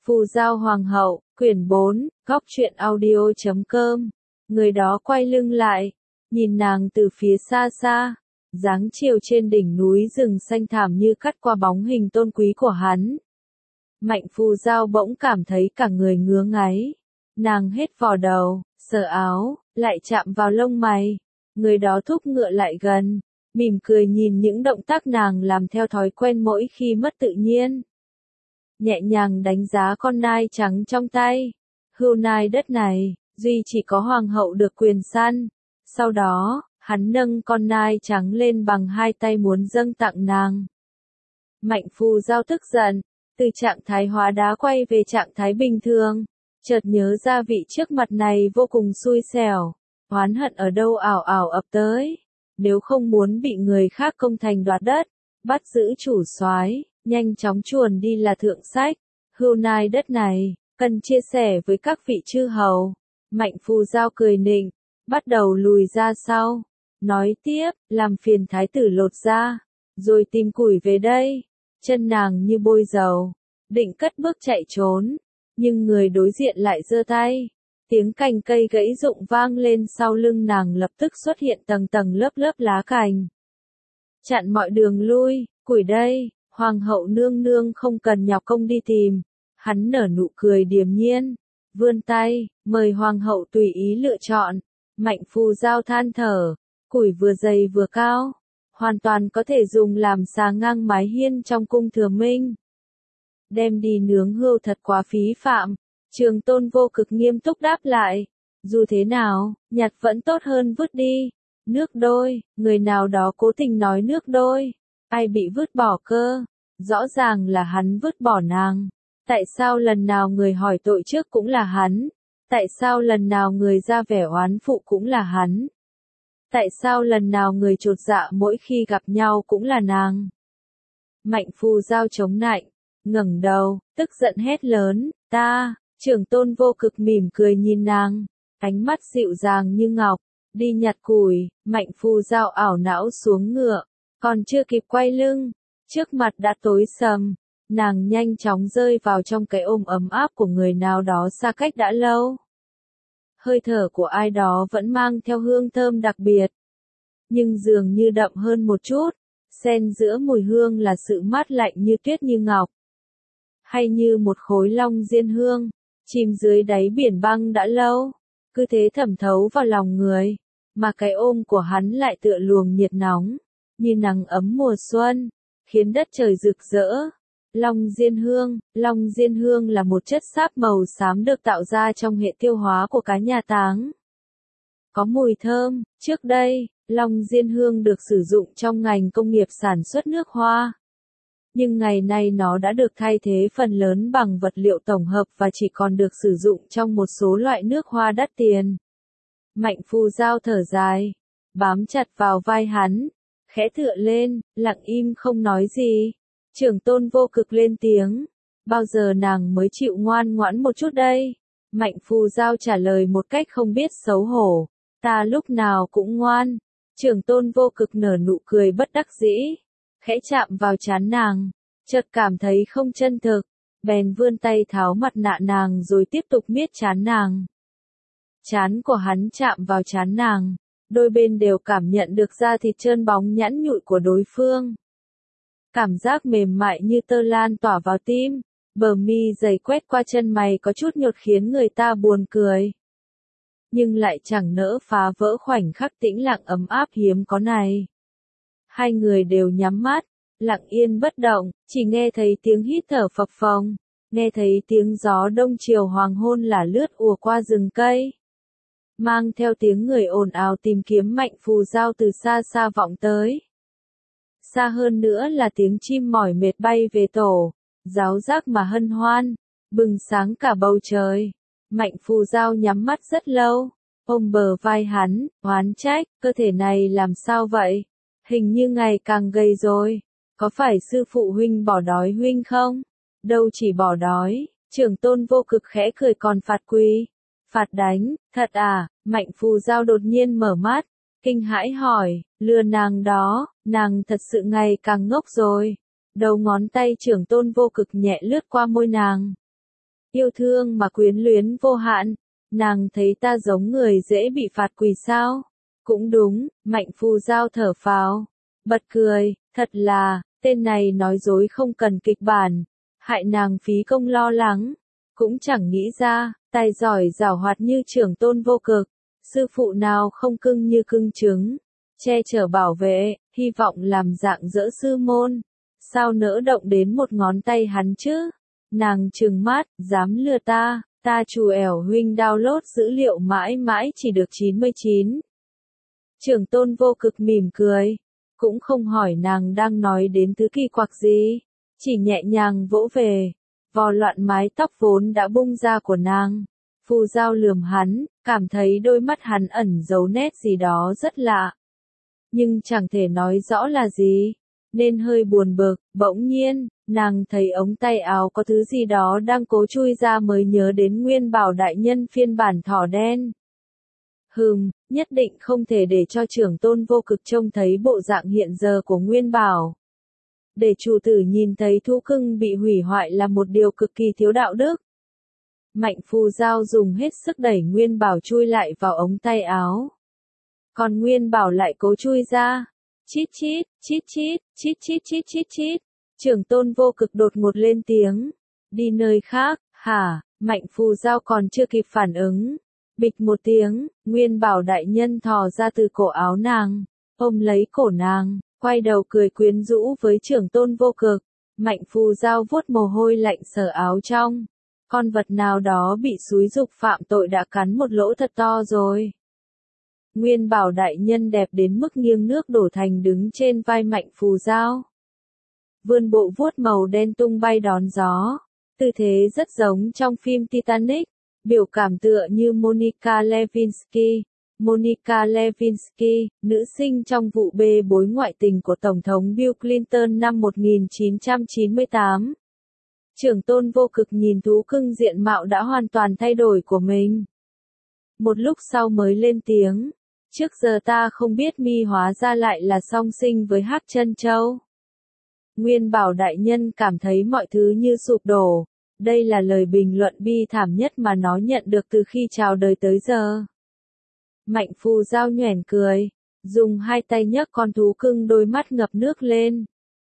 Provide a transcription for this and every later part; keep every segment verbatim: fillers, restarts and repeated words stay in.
Phù Giao Hoàng hậu, quyển bốn, góc truyện audio chấm com. Người đó quay lưng lại, nhìn nàng từ phía xa xa, dáng chiều trên đỉnh núi rừng xanh thảm như cắt qua bóng hình tôn quý của hắn. Mạnh Phù Giao bỗng cảm thấy cả người ngứa ngáy. Nàng hết vò đầu, sờ áo, lại chạm vào lông mày. Người đó thúc ngựa lại gần, mỉm cười nhìn những động tác nàng làm theo thói quen mỗi khi mất tự nhiên. Nhẹ nhàng đánh giá con nai trắng trong tay. Hươu nai đất này, duy chỉ có hoàng hậu được quyền săn. Sau đó, hắn nâng con nai trắng lên bằng hai tay muốn dâng tặng nàng. Mạnh Phù Giao tức giận, từ trạng thái hóa đá quay về trạng thái bình thường, chợt nhớ ra vị trước mặt này vô cùng xui xẻo, oán hận ở đâu ảo ảo ập tới. Nếu không muốn bị người khác công thành đoạt đất, bắt giữ chủ soái, nhanh chóng chuồn đi là thượng sách. Hươu nai đất này, cần chia sẻ với các vị chư hầu. Mạnh Phù Giao cười nịnh, bắt đầu lùi ra sau. Nói tiếp, làm phiền thái tử lột ra, rồi tìm củi về đây. Chân nàng như bôi dầu, định cất bước chạy trốn, nhưng người đối diện lại giơ tay. Tiếng cành cây gãy rụng vang lên sau lưng nàng, lập tức xuất hiện tầng tầng lớp lớp lá cành. Chặn mọi đường lui, củi đây, hoàng hậu nương nương không cần nhọc công đi tìm. Hắn nở nụ cười điềm nhiên, vươn tay, mời hoàng hậu tùy ý lựa chọn. Mạnh Phù Giao than thở, củi vừa dày vừa cao, hoàn toàn có thể dùng làm xà ngang mái hiên trong cung Thừa Minh. Đem đi nướng hươu thật quá phí phạm. Trường Tôn Vô Cực nghiêm túc đáp lại, dù thế nào, nhặt vẫn tốt hơn vứt đi. Nước đôi, người nào đó cố tình nói nước đôi, ai bị vứt bỏ cơ, rõ ràng là hắn vứt bỏ nàng. Tại sao lần nào người hỏi tội trước cũng là hắn? Tại sao lần nào người ra vẻ oán phụ cũng là hắn? Tại sao lần nào người chột dạ mỗi khi gặp nhau cũng là nàng? Mạnh Phù Giao chống nạnh, ngẩng đầu, tức giận hét lớn, ta. Trường Tôn Vô Cực mỉm cười nhìn nàng, ánh mắt dịu dàng như ngọc. Đi nhặt củi. Mạnh Phù Giao ảo não xuống ngựa, còn chưa kịp quay lưng, trước mặt đã tối sầm. Nàng nhanh chóng rơi vào trong cái ôm ấm áp của người nào đó xa cách đã lâu. Hơi thở của ai đó vẫn mang theo hương thơm đặc biệt, nhưng dường như đậm hơn một chút. Xen giữa mùi hương là sự mát lạnh như tuyết như ngọc, hay như một khối long diên hương, chìm dưới đáy biển băng đã lâu, cứ thế thẩm thấu vào lòng người. Mà cái ôm của hắn lại tựa luồng nhiệt nóng, như nắng ấm mùa xuân, khiến đất trời rực rỡ. Long diên hương, long diên hương là một chất sáp màu xám được tạo ra trong hệ tiêu hóa của cá nhà táng. Có mùi thơm. Trước đây, long diên hương được sử dụng trong ngành công nghiệp sản xuất nước hoa. Nhưng ngày nay nó đã được thay thế phần lớn bằng vật liệu tổng hợp và chỉ còn được sử dụng trong một số loại nước hoa đắt tiền. Mạnh Phù Giao thở dài, bám chặt vào vai hắn, khẽ tựa lên, lặng im không nói gì. Trường Tôn Vô Cực lên tiếng, bao giờ nàng mới chịu ngoan ngoãn một chút đây? Mạnh Phù Giao trả lời một cách không biết xấu hổ, ta lúc nào cũng ngoan. Trường Tôn Vô Cực nở nụ cười bất đắc dĩ, khẽ chạm vào trán nàng, chợt cảm thấy không chân thực, bèn vươn tay tháo mặt nạ nàng rồi tiếp tục miết trán nàng. Trán của hắn chạm vào trán nàng, đôi bên đều cảm nhận được da thịt trơn bóng nhẵn nhụi của đối phương. Cảm giác mềm mại như tơ lan tỏa vào tim, bờ mi dày quét qua chân mày có chút nhột khiến người ta buồn cười. Nhưng lại chẳng nỡ phá vỡ khoảnh khắc tĩnh lặng ấm áp hiếm có này. Hai người đều nhắm mắt, lặng yên bất động, chỉ nghe thấy tiếng hít thở phập phồng, nghe thấy tiếng gió đông chiều hoàng hôn lả lướt ùa qua rừng cây. Mang theo tiếng người ồn ào tìm kiếm Mạnh Phù Giao từ xa xa vọng tới. Xa hơn nữa là tiếng chim mỏi mệt bay về tổ, ráo rác mà hân hoan, bừng sáng cả bầu trời. Mạnh Phù Giao nhắm mắt rất lâu, ôm bờ vai hắn, oán trách, cơ thể này làm sao vậy? Hình như ngày càng gầy rồi. Có phải sư phụ huynh bỏ đói huynh không? Đâu chỉ bỏ đói. Trường Tôn Vô Cực khẽ cười, còn phạt quỳ. Phạt đánh, thật à? Mạnh Phù Giao đột nhiên mở mắt, kinh hãi hỏi, lừa nàng đó, nàng thật sự ngày càng ngốc rồi. Đầu ngón tay Trường Tôn Vô Cực nhẹ lướt qua môi nàng. Yêu thương mà quyến luyến vô hạn. Nàng thấy ta giống người dễ bị phạt quỳ sao? Cũng đúng, Mạnh Phù Giao thở phào. Bật cười, thật là, tên này nói dối không cần kịch bản. Hại nàng phí công lo lắng. Cũng chẳng nghĩ ra, tài giỏi giảo hoạt như Trưởng Tôn Vô Cực. Sư phụ nào không cưng như cưng trứng. Che chở bảo vệ, hy vọng làm dạng dỡ sư môn. Sao nỡ động đến một ngón tay hắn chứ? Nàng trừng mắt, dám lừa ta, ta chủ ẻo huynh download dữ liệu mãi mãi chỉ được chín mươi chín. Trưởng Tôn Vô Cực mỉm cười, cũng không hỏi nàng đang nói đến thứ kỳ quặc gì, chỉ nhẹ nhàng vỗ về, vò loạn mái tóc vốn đã bung ra của nàng. Phù Giao lườm hắn, cảm thấy đôi mắt hắn ẩn giấu nét gì đó rất lạ. Nhưng chẳng thể nói rõ là gì, nên hơi buồn bực. Bỗng nhiên, nàng thấy ống tay áo có thứ gì đó đang cố chui ra mới nhớ đến Nguyên Bảo đại nhân phiên bản thỏ đen. Hừm, nhất định không thể để cho Trưởng Tôn Vô Cực trông thấy bộ dạng hiện giờ của Nguyên Bảo. Để chủ tử nhìn thấy thú cưng bị hủy hoại là một điều cực kỳ thiếu đạo đức. Mạnh Phù Giao dùng hết sức đẩy Nguyên Bảo chui lại vào ống tay áo. Còn Nguyên Bảo lại cố chui ra. Chít chít, chít chít, chít chít chít chít chít. Trưởng Tôn Vô Cực đột ngột lên tiếng. Đi nơi khác, hả? Mạnh Phù Giao còn chưa kịp phản ứng. Bịch một tiếng, Nguyên Bảo đại nhân thò ra từ cổ áo nàng, ôm lấy cổ nàng, quay đầu cười quyến rũ với Trưởng Tôn Vô Cực. Mạnh Phù Giao vuốt mồ hôi lạnh sờ áo trong. Con vật nào đó bị xúi giục phạm tội đã cắn một lỗ thật to rồi. Nguyên Bảo đại nhân đẹp đến mức nghiêng nước đổ thành đứng trên vai Mạnh Phù Giao. Vươn bộ vuốt màu đen tung bay đón gió. Tư thế rất giống trong phim Titanic. Biểu cảm tựa như Monica Lewinsky. Monica Lewinsky, nữ sinh trong vụ bê bối ngoại tình của Tổng thống Bill Clinton năm một nghìn chín trăm chín mươi tám. Trưởng Tôn Vô Cực nhìn thú cưng diện mạo đã hoàn toàn thay đổi của mình. Một lúc sau mới lên tiếng. Trước giờ ta không biết mi hóa ra lại là song sinh với Hắc Chân Châu. Nguyên Bảo đại nhân cảm thấy mọi thứ như sụp đổ. Đây là lời bình luận bi thảm nhất mà nó nhận được từ khi chào đời tới giờ. Mạnh Phù Giao nhoẻn cười, dùng hai tay nhấc con thú cưng đôi mắt ngập nước lên.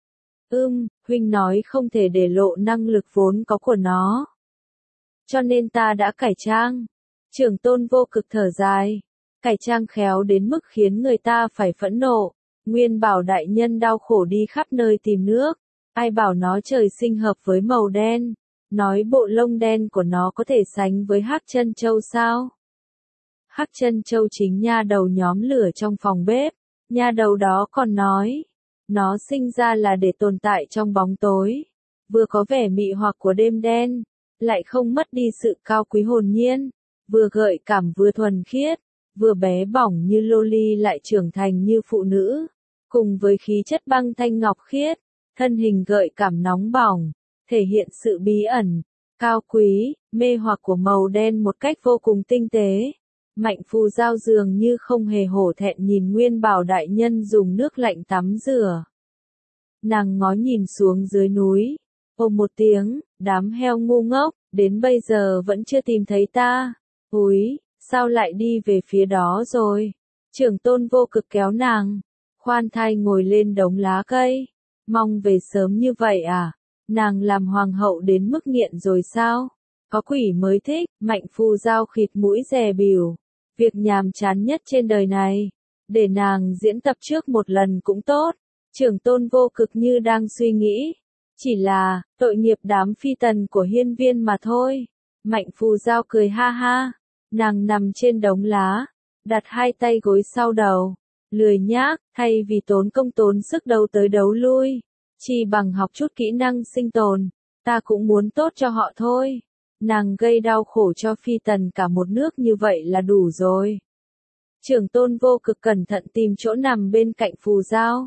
Ưm, huynh nói không thể để lộ năng lực vốn có của nó. Cho nên ta đã cải trang. Trưởng Tôn Vô Cực thở dài. Cải trang khéo đến mức khiến người ta phải phẫn nộ. Nguyên Bảo đại nhân đau khổ đi khắp nơi tìm nước. Ai bảo nó trời sinh hợp với màu đen. Nói bộ lông đen của nó có thể sánh với Hắc Chân Châu sao? Hắc Chân Châu chính nha đầu nhóm lửa trong phòng bếp. Nha đầu đó còn nói. Nó sinh ra là để tồn tại trong bóng tối. Vừa có vẻ mị hoặc của đêm đen. Lại không mất đi sự cao quý hồn nhiên. Vừa gợi cảm vừa thuần khiết. Vừa bé bỏng như loli lại trưởng thành như phụ nữ. Cùng với khí chất băng thanh ngọc khiết. Thân hình gợi cảm nóng bỏng. Thể hiện sự bí ẩn, cao quý, mê hoặc của màu đen một cách vô cùng tinh tế. Mạnh Phù Giao dường như không hề hổ thẹn nhìn Nguyên Bảo đại nhân dùng nước lạnh tắm rửa. Nàng ngó nhìn xuống dưới núi, ôm một tiếng, đám heo ngu ngốc, đến bây giờ vẫn chưa tìm thấy ta. Úi, sao lại đi về phía đó rồi? Trưởng Tôn Vô Cực kéo nàng, khoan thai ngồi lên đống lá cây. Mong về sớm như vậy à? Nàng làm hoàng hậu đến mức nghiện rồi sao? Có quỷ mới thích. Mạnh Phù Giao khịt mũi dè bỉu. Việc nhàm chán nhất trên đời này. Để nàng diễn tập trước một lần cũng tốt. Trưởng Tôn Vô Cực như đang suy nghĩ. Chỉ là, tội nghiệp đám phi tần của hiên viên mà thôi. Mạnh Phù Giao cười ha ha. Nàng nằm trên đống lá. Đặt hai tay gối sau đầu. Lười nhác, thay vì tốn công tốn sức đấu tới đấu lui. Chỉ bằng học chút kỹ năng sinh tồn, ta cũng muốn tốt cho họ thôi. Nàng gây đau khổ cho phi tần cả một nước như vậy là đủ rồi. Trưởng Tôn Vô Cực cẩn thận tìm chỗ nằm bên cạnh Phù Giao.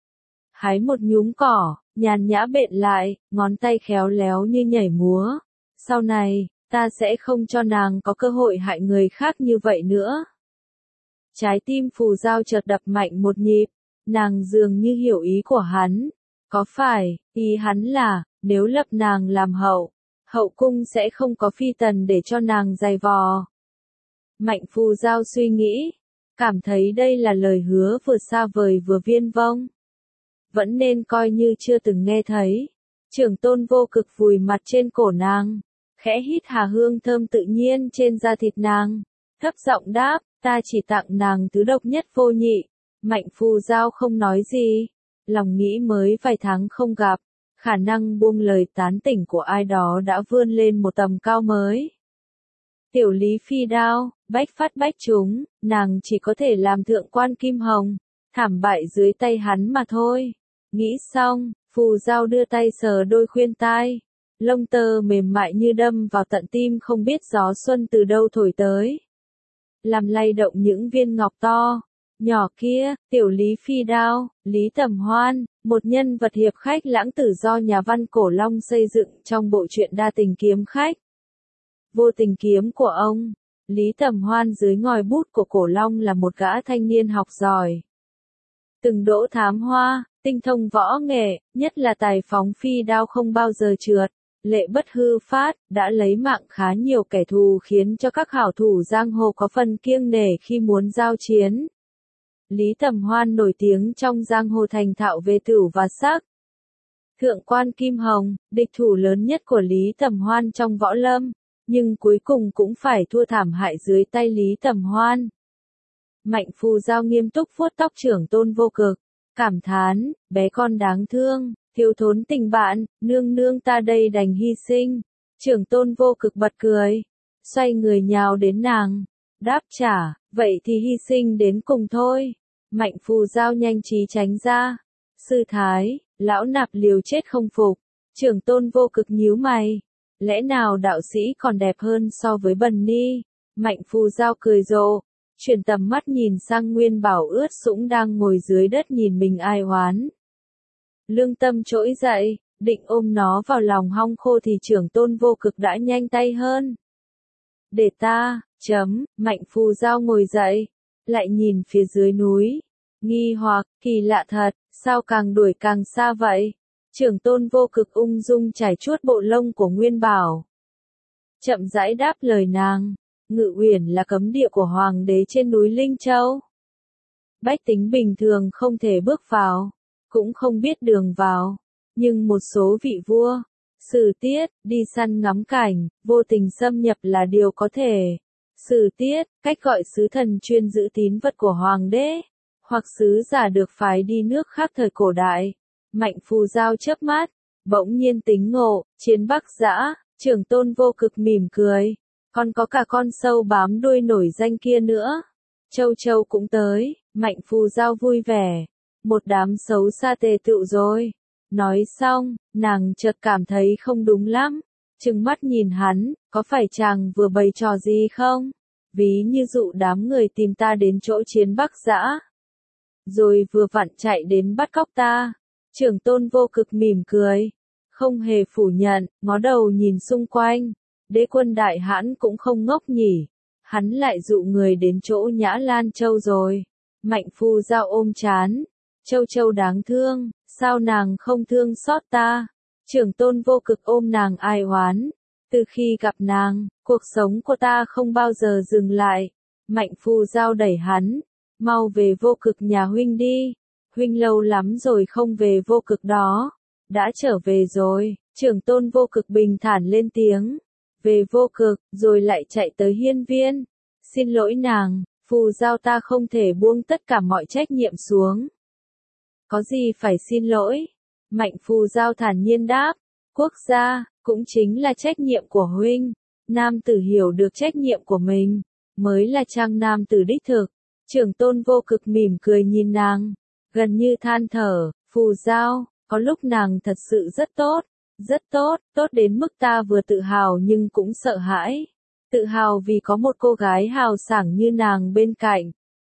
Hái một nhúm cỏ, nhàn nhã bện lại, ngón tay khéo léo như nhảy múa. Sau này, ta sẽ không cho nàng có cơ hội hại người khác như vậy nữa. Trái tim Phù Giao chợt đập mạnh một nhịp, nàng dường như hiểu ý của hắn. Có phải, ý hắn là, nếu lập nàng làm hậu, hậu cung sẽ không có phi tần để cho nàng giày vò. Mạnh Phù Giao suy nghĩ, cảm thấy đây là lời hứa vừa xa vời vừa viển vông. Vẫn nên coi như chưa từng nghe thấy. Trưởng Tôn Vô Cực vùi mặt trên cổ nàng, khẽ hít hà hương thơm tự nhiên trên da thịt nàng, thấp giọng đáp, ta chỉ tặng nàng thứ độc nhất vô nhị. Mạnh Phù Giao không nói gì, lòng nghĩ mới vài tháng không gặp, khả năng buông lời tán tỉnh của ai đó đã vươn lên một tầm cao mới. Tiểu Lý Phi đao, bách phát bách trúng, nàng chỉ có thể làm thượng quan Kim Hồng, thảm bại dưới tay hắn mà thôi. Nghĩ xong, Phù Giao đưa tay sờ đôi khuyên tai, lông tơ mềm mại như đâm vào tận tim, không biết gió xuân từ đâu thổi tới, làm lay động những viên ngọc to, nhỏ kia. Tiểu Lý Phi đao, Lý Tầm Hoan, một nhân vật hiệp khách lãng tử do nhà văn Cổ Long xây dựng trong bộ truyện Đa tình kiếm khách. Vô tình kiếm của ông, Lý Tầm Hoan dưới ngòi bút của Cổ Long là một gã thanh niên học giỏi, từng đỗ thám hoa, tinh thông võ nghệ, nhất là tài phóng phi đao không bao giờ trượt, lệ bất hư phát, đã lấy mạng khá nhiều kẻ thù, khiến cho các hảo thủ giang hồ có phần kiêng nể khi muốn giao chiến. Lý Tầm Hoan nổi tiếng trong giang hồ thành thạo về tửu và sắc. Thượng quan Kim Hồng, địch thủ lớn nhất của Lý Tầm Hoan trong võ lâm, nhưng cuối cùng cũng phải thua thảm hại dưới tay Lý Tầm Hoan. Mạnh Phù Giao nghiêm túc vuốt tóc Trưởng Tôn Vô Cực, cảm thán, bé con đáng thương, thiếu thốn tình bạn, nương nương ta đây đành hy sinh. Trưởng Tôn Vô Cực bật cười, xoay người nhào đến nàng, đáp trả, vậy thì hy sinh đến cùng thôi. Mạnh Phù Giao nhanh trí tránh ra. Sư thái, lão nạp liều chết không phục. Trưởng Tôn Vô Cực nhíu mày, lẽ nào đạo sĩ còn đẹp hơn so với Bần Ni? Mạnh Phù Giao cười rộ, chuyển tầm mắt nhìn sang Nguyên Bảo ướt sũng đang ngồi dưới đất nhìn mình ai oán. Lương tâm trỗi dậy, định ôm nó vào lòng hong khô thì Trưởng Tôn Vô Cực đã nhanh tay hơn. Để ta, chấm, Mạnh Phù Giao ngồi dậy, lại nhìn phía dưới núi, nghi hoặc, kỳ lạ thật, sao càng đuổi càng xa vậy? Trưởng Tôn Vô Cực ung dung trải chuốt bộ lông của Nguyên Bảo, chậm rãi đáp lời nàng, Ngự Uyển là cấm địa của Hoàng đế trên núi Linh Châu. Bách tính bình thường không thể bước vào, cũng không biết đường vào, nhưng một số vị vua, sử tiết, đi săn ngắm cảnh, vô tình xâm nhập là điều có thể. Sử tiết, cách gọi sứ thần chuyên giữ tín vật của Hoàng đế, hoặc sứ giả được phái đi nước khác thời cổ đại. Mạnh Phù Giao chớp mắt, bỗng nhiên tính ngộ, chiến Bắc Dã. Trưởng Tôn Vô Cực mỉm cười, còn có cả con sâu bám đuôi nổi danh kia nữa. Châu Châu cũng tới. Mạnh Phù Giao vui vẻ, một đám xấu xa tề tựu rồi. Nói xong, nàng chợt cảm thấy không đúng lắm, trừng mắt nhìn hắn, có phải chàng vừa bày trò gì không? Ví như dụ đám người tìm ta đến chỗ chiến Bắc Dã, rồi vừa vặn chạy đến bắt cóc ta. Trưởng Tôn Vô Cực mỉm cười, không hề phủ nhận, ngó đầu nhìn xung quanh. Đế quân Đại Hãn cũng không ngốc nhỉ, hắn lại dụ người đến chỗ Nhã Lan Châu rồi. Mạnh Phù Giao ôm trán, Châu Châu đáng thương, sao nàng không thương xót ta? Trưởng Tôn Vô Cực ôm nàng ai oán, từ khi gặp nàng, cuộc sống của ta không bao giờ dừng lại. Mạnh Phù Giao đẩy hắn, mau về Vô Cực nhà huynh đi, huynh lâu lắm rồi không về Vô Cực đó. Đã trở về rồi. Trưởng Tôn Vô Cực bình thản lên tiếng, về Vô Cực, rồi lại chạy tới hiên viên. Xin lỗi nàng, Phù Giao ta không thể buông tất cả mọi trách nhiệm xuống. Có gì phải xin lỗi? Mạnh Phù Giao thản nhiên đáp, quốc gia, cũng chính là trách nhiệm của huynh. Nam tử hiểu được trách nhiệm của mình, mới là trang nam tử đích thực. Trưởng Tôn Vô Cực mỉm cười nhìn nàng, gần như than thở, Phù Giao, có lúc nàng thật sự rất tốt, rất tốt, tốt đến mức ta vừa tự hào nhưng cũng sợ hãi. Tự hào vì có một cô gái hào sảng như nàng bên cạnh,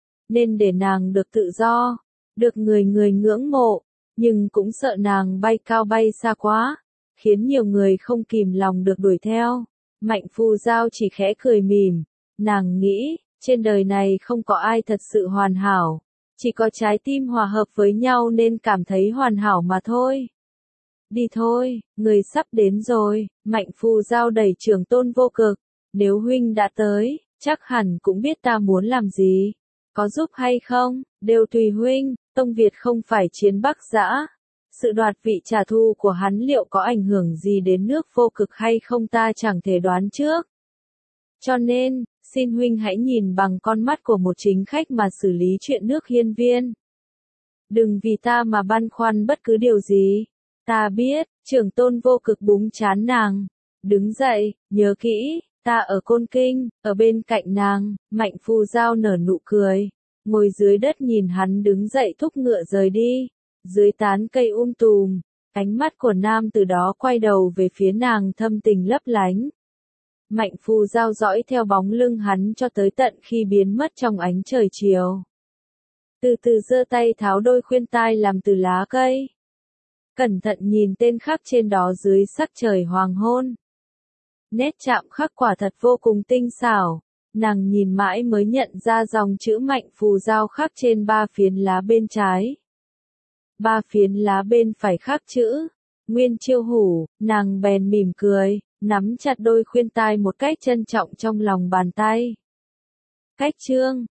nên để nàng được tự do, được người người ngưỡng mộ, nhưng cũng sợ nàng bay cao bay xa quá, khiến nhiều người không kìm lòng được đuổi theo. Mạnh Phù Giao chỉ khẽ cười mỉm, nàng nghĩ, trên đời này không có ai thật sự hoàn hảo, chỉ có trái tim hòa hợp với nhau nên cảm thấy hoàn hảo mà thôi. Đi thôi, người sắp đến rồi, Mạnh Phù Giao đẩy Trường Tôn Vô Cực. Nếu huynh đã tới, chắc hẳn cũng biết ta muốn làm gì. Có giúp hay không, đều tùy huynh, Tông Việt không phải chiến Bắc Dã. Sự đoạt vị trả thù của hắn liệu có ảnh hưởng gì đến nước Vô Cực hay không ta chẳng thể đoán trước. Cho nên, xin huynh hãy nhìn bằng con mắt của một chính khách mà xử lý chuyện nước Hiên Viên. Đừng vì ta mà băn khoăn bất cứ điều gì. Ta biết, Trường Tôn Vô Cực búng chán nàng. Đứng dậy, nhớ kỹ, ta ở Côn Kinh, ở bên cạnh nàng, Mạnh Phù Giao nở nụ cười. Ngồi dưới đất nhìn hắn đứng dậy thúc ngựa rời đi. Dưới tán cây um tùm, ánh mắt của nam từ đó quay đầu về phía nàng thâm tình lấp lánh. Mạnh Phù Giao dõi theo bóng lưng hắn cho tới tận khi biến mất trong ánh trời chiều. Từ từ giơ tay tháo đôi khuyên tai làm từ lá cây. Cẩn thận nhìn tên khắc trên đó dưới sắc trời hoàng hôn. Nét chạm khắc quả thật vô cùng tinh xảo. Nàng nhìn mãi mới nhận ra dòng chữ Mạnh Phù Giao khắc trên ba phiến lá bên trái. Ba phiến lá bên phải khắc chữ Nguyên Chiêu Hủ, nàng bèn mỉm cười, nắm chặt đôi khuyên tai một cách trân trọng trong lòng bàn tay. Cách chương